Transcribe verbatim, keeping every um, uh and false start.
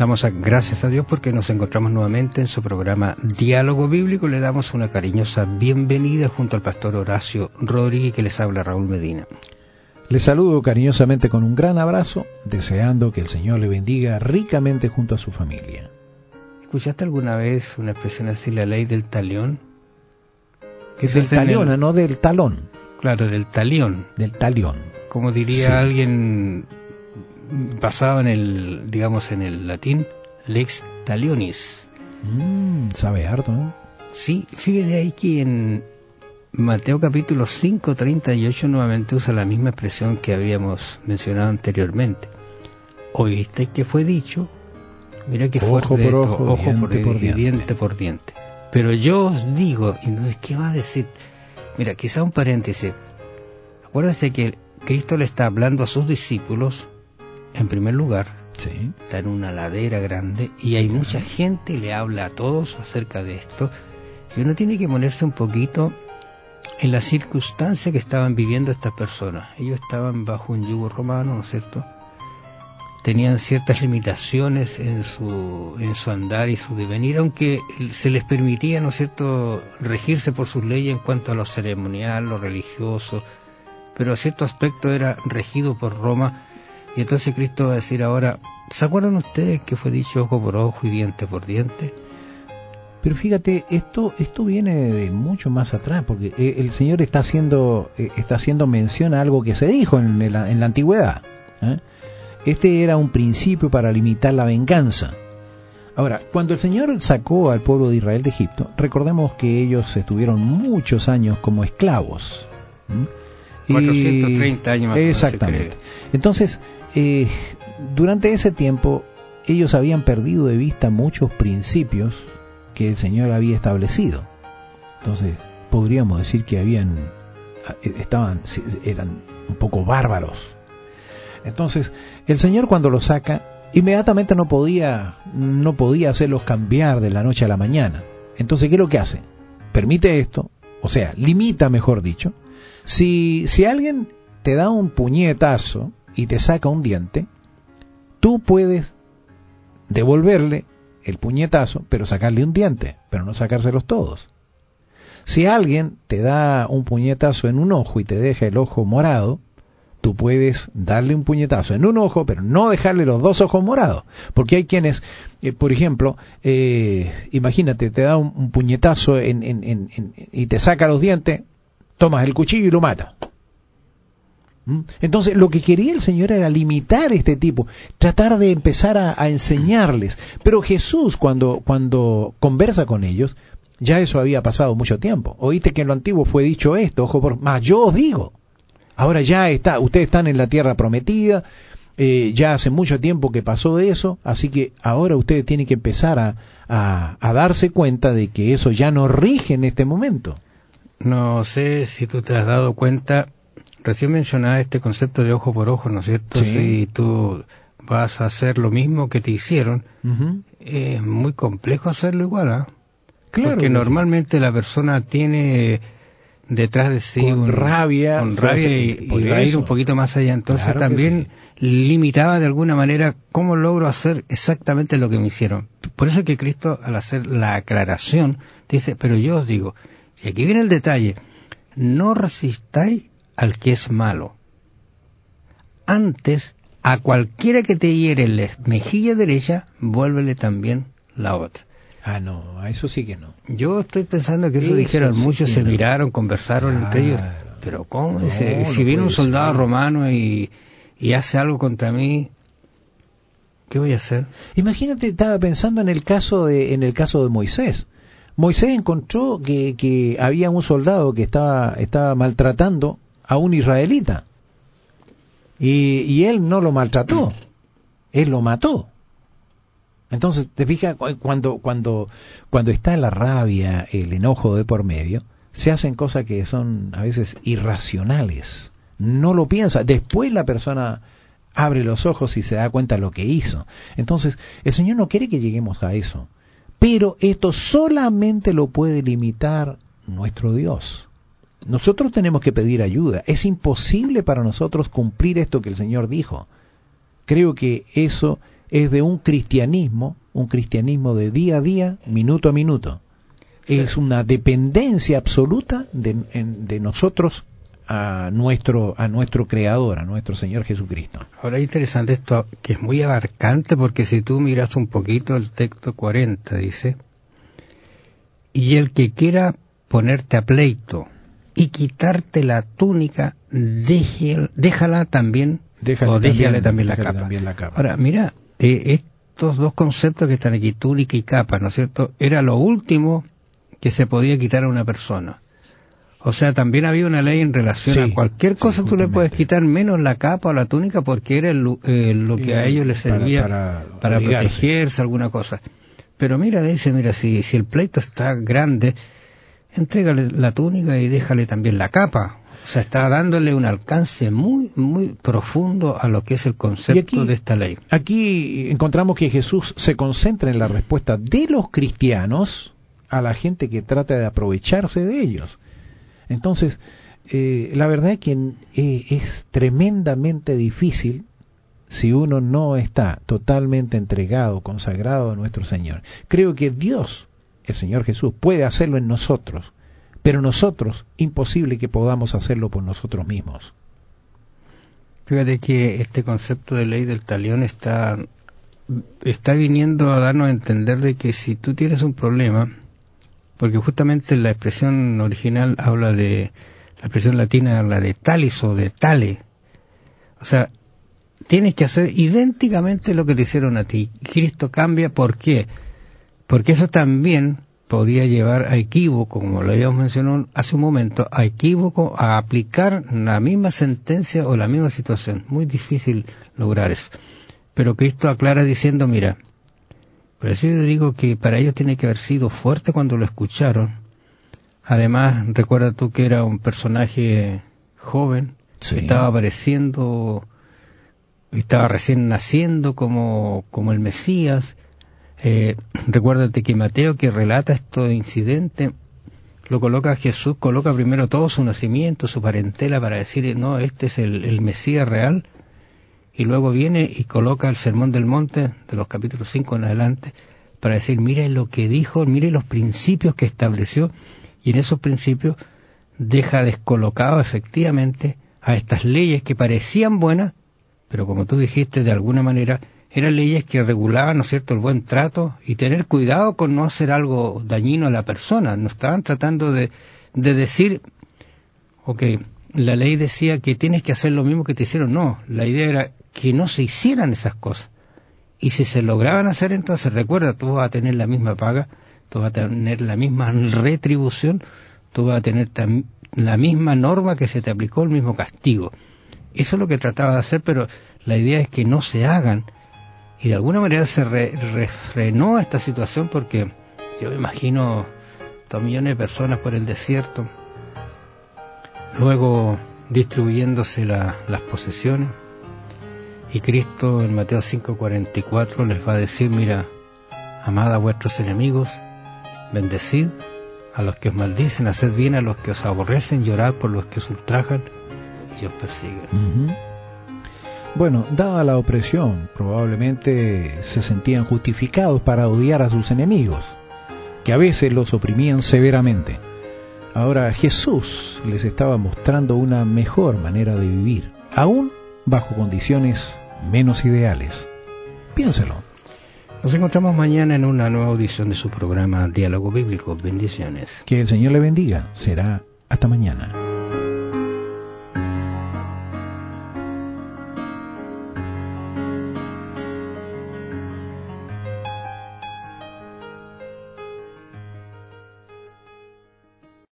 Damos a, gracias a Dios porque nos encontramos nuevamente en su programa Diálogo Bíblico. Le damos una cariñosa bienvenida junto al pastor Horacio Rodríguez, que les habla Raúl Medina. Les saludo cariñosamente con un gran abrazo, deseando que el Señor le bendiga ricamente junto a su familia. ¿Escuchaste alguna vez una expresión así, la ley del talión? Es del talión, el... no del talón. Claro, del talión. Del talión. Como diría sí. alguien basado en el, digamos, en el latín, lex talionis. Mm, sabe harto, ¿no? Sí, fíjate ahí que en Mateo capítulo cinco, treinta y ocho nuevamente usa la misma expresión que habíamos mencionado anteriormente. ¿Oíste que fue dicho? Mira qué fuerte ojo por esto, ojo, ojo diente por, por diente. diente por diente. Pero yo os digo, entonces, ¿qué va a decir? Mira, quizá un paréntesis. Acuérdate que Cristo le está hablando a sus discípulos, en primer lugar, sí. Está en una ladera grande y hay mucha gente y le habla a todos acerca de esto. Y uno tiene que ponerse un poquito en la circunstancia que estaban viviendo estas personas. Ellos estaban bajo un yugo romano, ¿no es cierto? Tenían ciertas limitaciones en su en su andar y su devenir, aunque se les permitía, ¿no es cierto?, regirse por sus leyes en cuanto a lo ceremonial, lo religioso, pero a cierto aspecto era regido por Roma. Y entonces Cristo va a decir ahora, ¿se acuerdan ustedes que fue dicho ojo por ojo y diente por diente? Pero fíjate, esto esto viene de mucho más atrás, porque el Señor está haciendo está haciendo mención a algo que se dijo en la, en la antigüedad, ¿eh? Este era un principio para limitar la venganza. Ahora, cuando el Señor sacó al pueblo de Israel de Egipto, recordemos que ellos estuvieron muchos años como esclavos. ¿Mm? cuatrocientos treinta años más. Exactamente. Entonces, eh, durante ese tiempo, ellos habían perdido de vista muchos principios que el Señor había establecido. Entonces, podríamos decir que habían, estaban, eran un poco bárbaros. Entonces, el Señor cuando los saca, inmediatamente no podía, no podía hacerlos cambiar de la noche a la mañana. Entonces, ¿qué es lo que hace? Permite esto, o sea, limita, mejor dicho. Si, si alguien te da un puñetazo y te saca un diente, tú puedes devolverle el puñetazo, pero sacarle un diente, pero no sacárselos todos. Si alguien te da un puñetazo en un ojo y te deja el ojo morado, tú puedes darle un puñetazo en un ojo, pero no dejarle los dos ojos morados. Porque hay quienes, eh, por ejemplo, eh, imagínate, te da un, un puñetazo en, en, en, en, y te saca los dientes, tomas el cuchillo y lo matas. ¿Mm? Entonces, lo que quería el Señor era limitar este tipo, tratar de empezar a, a enseñarles. Pero Jesús, cuando, cuando conversa con ellos, ya eso había pasado mucho tiempo. Oíste que en lo antiguo fue dicho esto, ojo por... Más yo os digo. Ahora ya está, ustedes están en la tierra prometida, eh, ya hace mucho tiempo que pasó eso, así que ahora ustedes tienen que empezar a, a, a darse cuenta de que eso ya no rige en este momento. No sé si tú te has dado cuenta, recién mencionaba este concepto de ojo por ojo, ¿no es cierto? Sí. Si tú vas a hacer lo mismo que te hicieron, Uh-huh. es muy complejo hacerlo igual, ¿ah? ¿eh? Claro. Porque normalmente sí. La persona tiene detrás de sí con un, rabia, con rabia y, y va a ir un poquito más allá. Entonces claro también sí. limitaba de alguna manera cómo logro hacer exactamente lo que me hicieron. Por eso es que Cristo, al hacer la aclaración, dice, pero yo os digo, y aquí viene el detalle, no resistáis al que es malo. Antes, a cualquiera que te hiere en la mejilla derecha, vuélvele también la otra. Ah, no, a eso sí que no. Yo estoy pensando que eso, eso dijeron, sí muchos se no. miraron, conversaron claro. entre ellos, pero ¿cómo? No, Ese, si viene un soldado ser. romano y, y hace algo contra mí, ¿qué voy a hacer? Imagínate, estaba pensando en el caso de, en el caso de Moisés. Moisés encontró que, que había un soldado que estaba, estaba maltratando a un israelita. Y, y él no lo maltrató, él lo mató. Entonces, te fijas, cuando, cuando, cuando está la rabia, el enojo de por medio, se hacen cosas que son a veces irracionales. No lo piensa. Después la persona abre los ojos y se da cuenta de lo que hizo. Entonces, el Señor no quiere que lleguemos a eso. Pero esto solamente lo puede limitar nuestro Dios. Nosotros tenemos que pedir ayuda. Es imposible para nosotros cumplir esto que el Señor dijo. Creo que eso es de un cristianismo, un cristianismo de día a día, minuto a minuto. Sí. Es una dependencia absoluta de, de nosotros a nuestro a nuestro Creador, a nuestro Señor Jesucristo. Ahora es interesante esto, que es muy abarcante, porque si tú miras un poquito el texto cuarenta, dice: y el que quiera ponerte a pleito y quitarte la túnica, déjela, déjala también, déjale o déjale también, también, la, déjale capa. también la capa. Ahora, mira, eh, estos dos conceptos que están aquí, túnica y capa, ¿no es cierto?, era lo último que se podía quitar a una persona. O sea, también había una ley en relación sí, a cualquier cosa, sí, tú le puedes quitar menos la capa o la túnica, porque era el, eh, lo que sí, a ellos les servía para, para, para protegerse, alguna cosa. Pero mira, dice, mira, si, si el pleito está grande, entrégale la túnica y déjale también la capa. O sea, está dándole un alcance muy, muy profundo a lo que es el concepto aquí, de esta ley. Aquí encontramos que Jesús se concentra en la respuesta de los cristianos a la gente que trata de aprovecharse de ellos. Entonces, eh, la verdad es que eh, es tremendamente difícil si uno no está totalmente entregado, consagrado a nuestro Señor. Creo que Dios, el Señor Jesús, puede hacerlo en nosotros, pero nosotros, imposible que podamos hacerlo por nosotros mismos. Fíjate que este concepto de ley del talión está, está viniendo a darnos a entender de que si tú tienes un problema, porque justamente la expresión original habla de, la expresión latina habla de talis o de tale, o sea, tienes que hacer idénticamente lo que te hicieron a ti. Cristo cambia, ¿por qué? Porque eso también podía llevar a equívoco, como lo habíamos mencionado hace un momento, a equívoco, a aplicar la misma sentencia o la misma situación. Muy difícil lograr eso. Pero Cristo aclara diciendo, mira, por eso yo digo que para ellos tiene que haber sido fuerte cuando lo escucharon. Además, recuerda tú que era un personaje joven, sí, que estaba apareciendo, estaba recién naciendo como, como el Mesías. Eh, recuérdate que Mateo, que relata este incidente, lo coloca a Jesús, coloca primero todo su nacimiento, su parentela, para decir, no, este es el, el Mesías real. Y luego viene y coloca el Sermón del Monte, de los capítulos cinco en adelante, para decir, mire lo que dijo, mire los principios que estableció, y en esos principios deja descolocado efectivamente a estas leyes que parecían buenas, pero como tú dijiste, de alguna manera, eran leyes que regulaban, ¿no es cierto?, el buen trato y tener cuidado con no hacer algo dañino a la persona. No estaban tratando de, de decir, ok, la ley decía que tienes que hacer lo mismo que te hicieron. No, la idea era que no se hicieran esas cosas. Y si se lograban hacer, entonces recuerda, tú vas a tener la misma paga, tú vas a tener la misma retribución, tú vas a tener tam- la misma norma que se te aplicó, el mismo castigo. Eso es lo que trataba de hacer, pero la idea es que no se hagan. Y de alguna manera se re- refrenó esta situación, porque yo me imagino dos millones de personas por el desierto, luego distribuyéndose la, las posesiones, y Cristo en Mateo cinco cuarenta y cuatro les va a decir, mira, amad a vuestros enemigos, bendecid a los que os maldicen, haced bien a los que os aborrecen, llorad por los que os ultrajan y os persiguen. Uh-huh. Bueno, dada la opresión, probablemente se sentían justificados para odiar a sus enemigos, que a veces los oprimían severamente. Ahora Jesús les estaba mostrando una mejor manera de vivir, aún bajo condiciones menos ideales. Piénselo. Nos encontramos mañana en una nueva audición de su programa Diálogo Bíblico. Bendiciones. Que el Señor le bendiga. Será hasta mañana.